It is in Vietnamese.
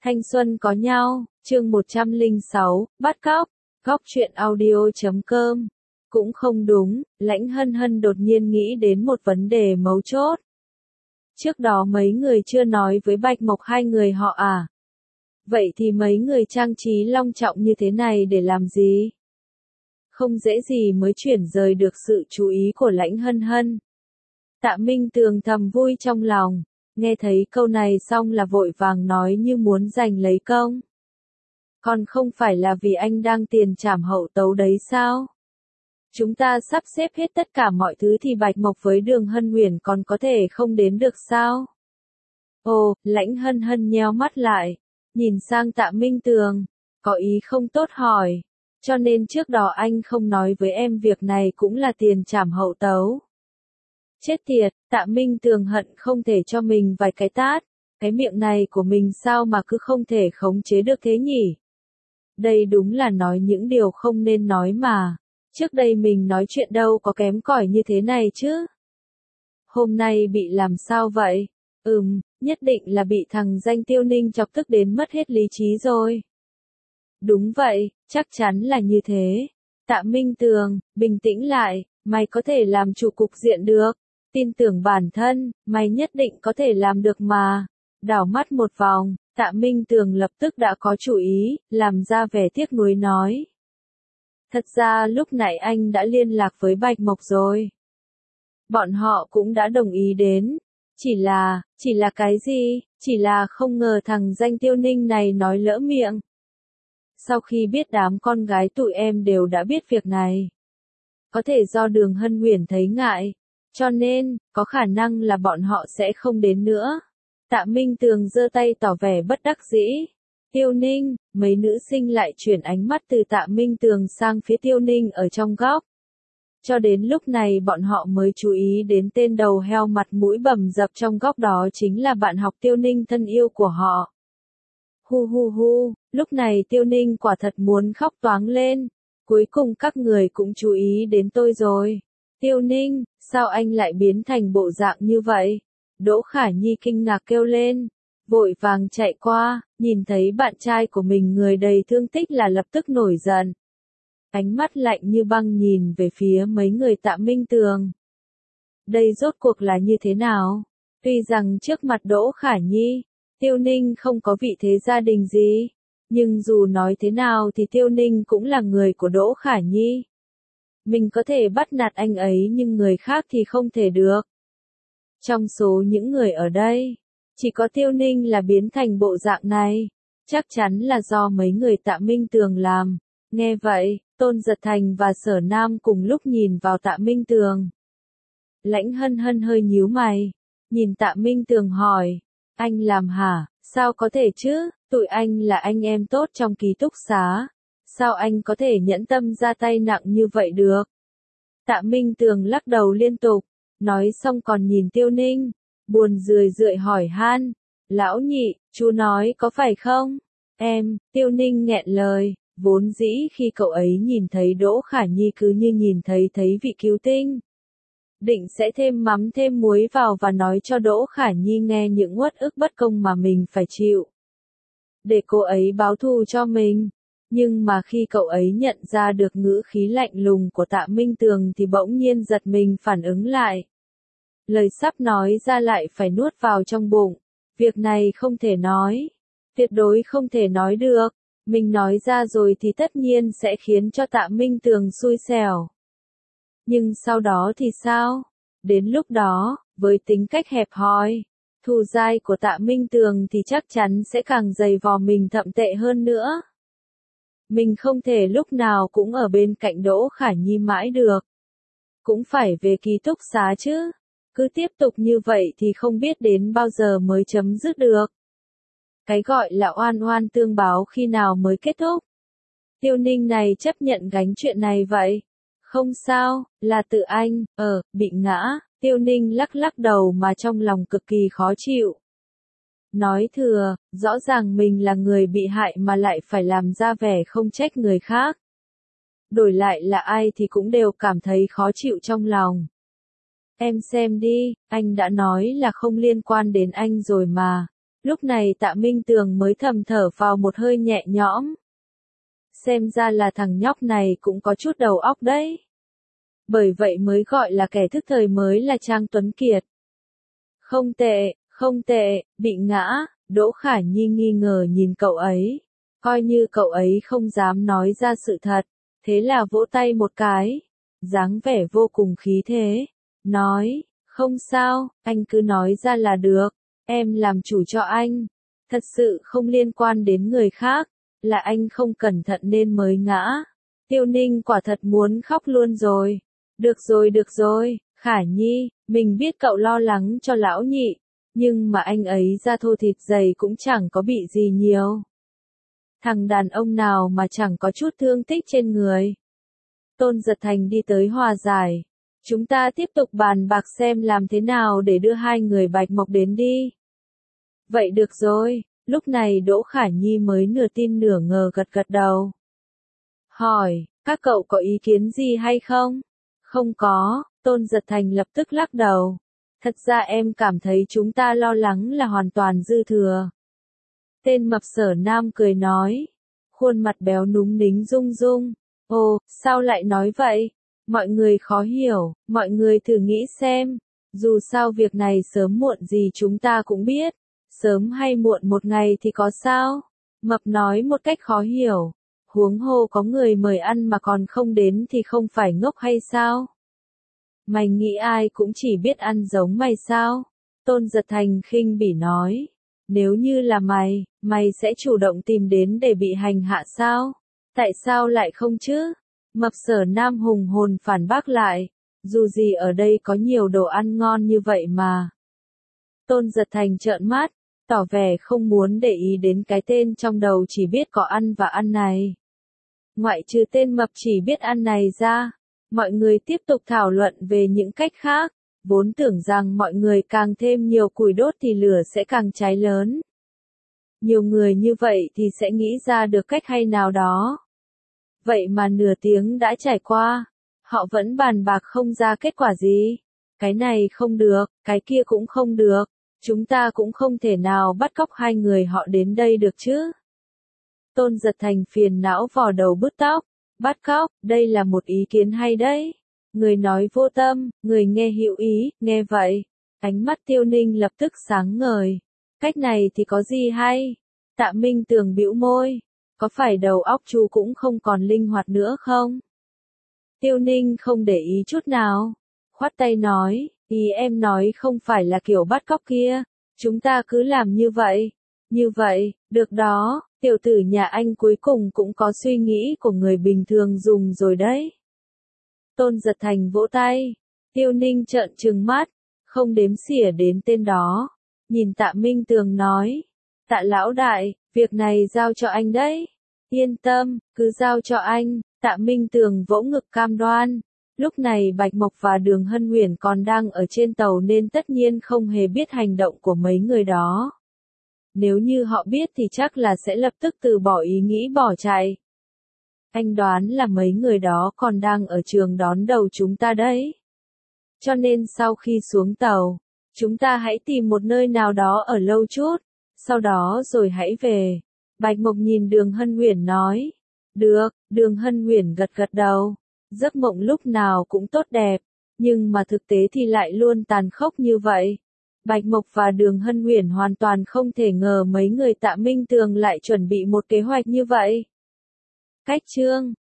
Thanh xuân có nhau, chương 106, bắt cóc, góc truyện audio.com. Cũng không đúng, Lãnh Hân Hân đột nhiên nghĩ đến một vấn đề mấu chốt. Trước đó mấy người chưa nói với Bạch Mộc hai người họ à? Vậy thì mấy người trang trí long trọng như thế này để làm gì? Không dễ gì mới chuyển rời được sự chú ý của Lãnh Hân Hân. Tạ Minh Tường thầm vui trong lòng, nghe thấy câu này xong là vội vàng nói như muốn giành lấy công. Còn không phải là vì anh đang tiền trảm hậu tấu đấy sao? Chúng ta sắp xếp hết tất cả mọi thứ thì Bạch Mộc với Đường Hân Uyển còn có thể không đến được sao? Ồ, Lãnh Hân Hân nheo mắt lại, nhìn sang Tạ Minh Tường, có ý không tốt hỏi, cho nên trước đó anh không nói với em việc này cũng là tiền trảm hậu tấu. Chết tiệt, Tạ Minh Tường hận không thể cho mình vài cái tát, cái miệng này của mình sao mà cứ không thể khống chế được thế nhỉ? Đây đúng là nói những điều không nên nói mà, trước đây mình nói chuyện đâu có kém cỏi như thế này chứ. Hôm nay bị làm sao vậy? Nhất định là bị thằng danh Tiêu Ninh chọc tức đến mất hết lý trí rồi. Đúng vậy, chắc chắn là như thế. Tạ Minh Tường, bình tĩnh lại, mày có thể làm chủ cục diện được. Tin tưởng bản thân, mày nhất định có thể làm được mà. Đảo mắt một vòng, Tạ Minh Tường lập tức đã có chủ ý, làm ra vẻ tiếc nuối nói. Thật ra lúc nãy anh đã liên lạc với Bạch Mộc rồi. Bọn họ cũng đã đồng ý đến. Chỉ là cái gì? Chỉ là không ngờ thằng danh Tiêu Ninh này nói lỡ miệng. Sau khi biết đám con gái tụi em đều đã biết việc này. Có thể do Đường Hân Uyển thấy ngại. Cho nên, có khả năng là bọn họ sẽ không đến nữa. Tạ Minh Tường giơ tay tỏ vẻ bất đắc dĩ. Tiêu Ninh, mấy nữ sinh lại chuyển ánh mắt từ Tạ Minh Tường sang phía Tiêu Ninh ở trong góc. Cho đến lúc này bọn họ mới chú ý đến tên đầu heo mặt mũi bầm dập trong góc đó chính là bạn học Tiêu Ninh thân yêu của họ. Hu hu hu, lúc này Tiêu Ninh quả thật muốn khóc toáng lên. Cuối cùng các người cũng chú ý đến tôi rồi. Tiêu Ninh, sao anh lại biến thành bộ dạng như vậy? Đỗ Khả Nhi kinh ngạc kêu lên, vội vàng chạy qua, nhìn thấy bạn trai của mình người đầy thương tích là lập tức nổi giận. Ánh mắt lạnh như băng nhìn về phía mấy người Tạ Minh Tường. Đây rốt cuộc là như thế nào? Tuy rằng trước mặt Đỗ Khả Nhi, Tiêu Ninh không có vị thế gia đình gì, nhưng dù nói thế nào thì Tiêu Ninh cũng là người của Đỗ Khả Nhi. Mình có thể bắt nạt anh ấy nhưng người khác thì không thể được. Trong số những người ở đây, chỉ có Tiêu Ninh là biến thành bộ dạng này, chắc chắn là do mấy người Tạ Minh Tường làm. Nghe vậy, Tôn Giật Thành và Sở Nam cùng lúc nhìn vào Tạ Minh Tường. Lãnh Hân Hân hơi nhíu mày, nhìn Tạ Minh Tường hỏi, anh làm hả? Sao có thể chứ, tụi anh là anh em tốt trong ký túc xá. Sao anh có thể nhẫn tâm ra tay nặng như vậy được? Tạ Minh Tường lắc đầu liên tục, nói xong còn nhìn Tiêu Ninh, buồn rười rượi hỏi han, lão nhị, chú nói có phải không? Em, Tiêu Ninh nghẹn lời, vốn dĩ khi cậu ấy nhìn thấy Đỗ Khả Nhi cứ như nhìn thấy vị cứu tinh. Định sẽ thêm mắm thêm muối vào và nói cho Đỗ Khả Nhi nghe những uất ức bất công mà mình phải chịu. Để cô ấy báo thù cho mình. Nhưng mà khi cậu ấy nhận ra được ngữ khí lạnh lùng của Tạ Minh Tường thì bỗng nhiên giật mình phản ứng lại. Lời sắp nói ra lại phải nuốt vào trong bụng. Việc này không thể nói. Tuyệt đối không thể nói được. Mình nói ra rồi thì tất nhiên sẽ khiến cho Tạ Minh Tường xui xẻo. Nhưng sau đó thì sao? Đến lúc đó, với tính cách hẹp hòi, thù dai của Tạ Minh Tường thì chắc chắn sẽ càng dày vò mình thậm tệ hơn nữa. Mình không thể lúc nào cũng ở bên cạnh Đỗ Khả Nhi mãi được. Cũng phải về ký túc xá chứ. Cứ tiếp tục như vậy thì không biết đến bao giờ mới chấm dứt được. Cái gọi là oan oan tương báo khi nào mới kết thúc. Tiêu Ninh này chấp nhận gánh chuyện này vậy. Không sao, là tự anh, bị ngã. Tiêu Ninh lắc lắc đầu mà trong lòng cực kỳ khó chịu. Nói thừa, rõ ràng mình là người bị hại mà lại phải làm ra vẻ không trách người khác. Đổi lại là ai thì cũng đều cảm thấy khó chịu trong lòng. Em xem đi, anh đã nói là không liên quan đến anh rồi mà. Lúc này Tạ Minh Tường mới thầm thở vào một hơi nhẹ nhõm. Xem ra là thằng nhóc này cũng có chút đầu óc đấy. Bởi vậy mới gọi là kẻ thức thời mới là Trang Tuấn Kiệt. Không tệ, không tệ, bị ngã, Đỗ Khả Nhi nghi ngờ nhìn cậu ấy. Coi như cậu ấy không dám nói ra sự thật, thế là vỗ tay một cái, dáng vẻ vô cùng khí thế, nói, không sao, anh cứ nói ra là được, em làm chủ cho anh, thật sự không liên quan đến người khác, là anh không cẩn thận nên mới ngã. Tiêu Ninh quả thật muốn khóc luôn rồi. Được rồi, Khả Nhi, mình biết cậu lo lắng cho lão nhị, nhưng mà anh ấy da thô thịt dày cũng chẳng có bị gì nhiều. Thằng đàn ông nào mà chẳng có chút thương tích trên người. Tôn Giật Thành đi tới hòa giải. Chúng ta tiếp tục bàn bạc xem làm thế nào để đưa hai người Bạch Mộc đến đi. Vậy được rồi, lúc này Đỗ Khả Nhi mới nửa tin nửa ngờ gật gật đầu. Hỏi, các cậu có ý kiến gì hay không? Không có, Tôn Giật Thành lập tức lắc đầu. Thật ra em cảm thấy chúng ta lo lắng là hoàn toàn dư thừa. Tên mập Sở Nam cười nói. Khuôn mặt béo núm nính rung rung. Ồ, sao lại nói vậy? Mọi người khó hiểu, mọi người thử nghĩ xem. Dù sao việc này sớm muộn gì chúng ta cũng biết. Sớm hay muộn một ngày thì có sao? Mập nói một cách khó hiểu. Huống hồ có người mời ăn mà còn không đến thì không phải ngốc hay sao? Mày nghĩ ai cũng chỉ biết ăn giống mày sao? Tôn Giật Thành khinh bỉ nói. Nếu như là mày sẽ chủ động tìm đến để bị hành hạ sao? Tại sao lại không chứ? Mập Sở Nam hùng hồn phản bác lại. Dù gì ở đây có nhiều đồ ăn ngon như vậy mà. Tôn Giật Thành trợn mắt, tỏ vẻ không muốn để ý đến cái tên trong đầu chỉ biết có ăn và ăn này. Ngoại trừ tên mập chỉ biết ăn này ra, mọi người tiếp tục thảo luận về những cách khác, vốn tưởng rằng mọi người càng thêm nhiều củi đốt thì lửa sẽ càng cháy lớn. Nhiều người như vậy thì sẽ nghĩ ra được cách hay nào đó. Vậy mà nửa tiếng đã trải qua, họ vẫn bàn bạc không ra kết quả gì. Cái này không được, cái kia cũng không được, chúng ta cũng không thể nào bắt cóc hai người họ đến đây được chứ. Tôn Giật Thành phiền não vò đầu bứt tóc, bắt cóc, đây là một ý kiến hay đấy. Người nói vô tâm, người nghe hữu ý, nghe vậy. Ánh mắt Tiêu Ninh lập tức sáng ngời. Cách này thì có gì hay? Tạ Minh Tường bĩu môi. Có phải đầu óc chú cũng không còn linh hoạt nữa không? Tiêu Ninh không để ý chút nào. Khoát tay nói, ý em nói không phải là kiểu bắt cóc kia. Chúng ta cứ làm như vậy. Như vậy, được đó, tiểu tử nhà anh cuối cùng cũng có suy nghĩ của người bình thường dùng rồi đấy. Tôn Giật Thành vỗ tay. Tiêu Ninh trợn trừng mắt, không đếm xỉa đến tên đó. Nhìn Tạ Minh Tường nói. Tạ lão đại, việc này giao cho anh đấy. Yên tâm, cứ giao cho anh. Tạ Minh Tường vỗ ngực cam đoan. Lúc này Bạch Mộc và Đường Hân Huyền còn đang ở trên tàu nên tất nhiên không hề biết hành động của mấy người đó. Nếu như họ biết thì chắc là sẽ lập tức từ bỏ ý nghĩ bỏ chạy. Anh đoán là mấy người đó còn đang ở trường đón đầu chúng ta đấy. Cho nên sau khi xuống tàu, chúng ta hãy tìm một nơi nào đó ở lâu chút, sau đó rồi hãy về. Bạch Mộc nhìn Đường Hân Huyền nói. Được, Đường Hân Huyền gật gật đầu. Giấc mộng lúc nào cũng tốt đẹp, nhưng mà thực tế thì lại luôn tàn khốc như vậy. Bạch Mộc và Đường Hân Huyền hoàn toàn không thể ngờ mấy người Tạ Minh Tường lại chuẩn bị một kế hoạch như vậy. Cách chương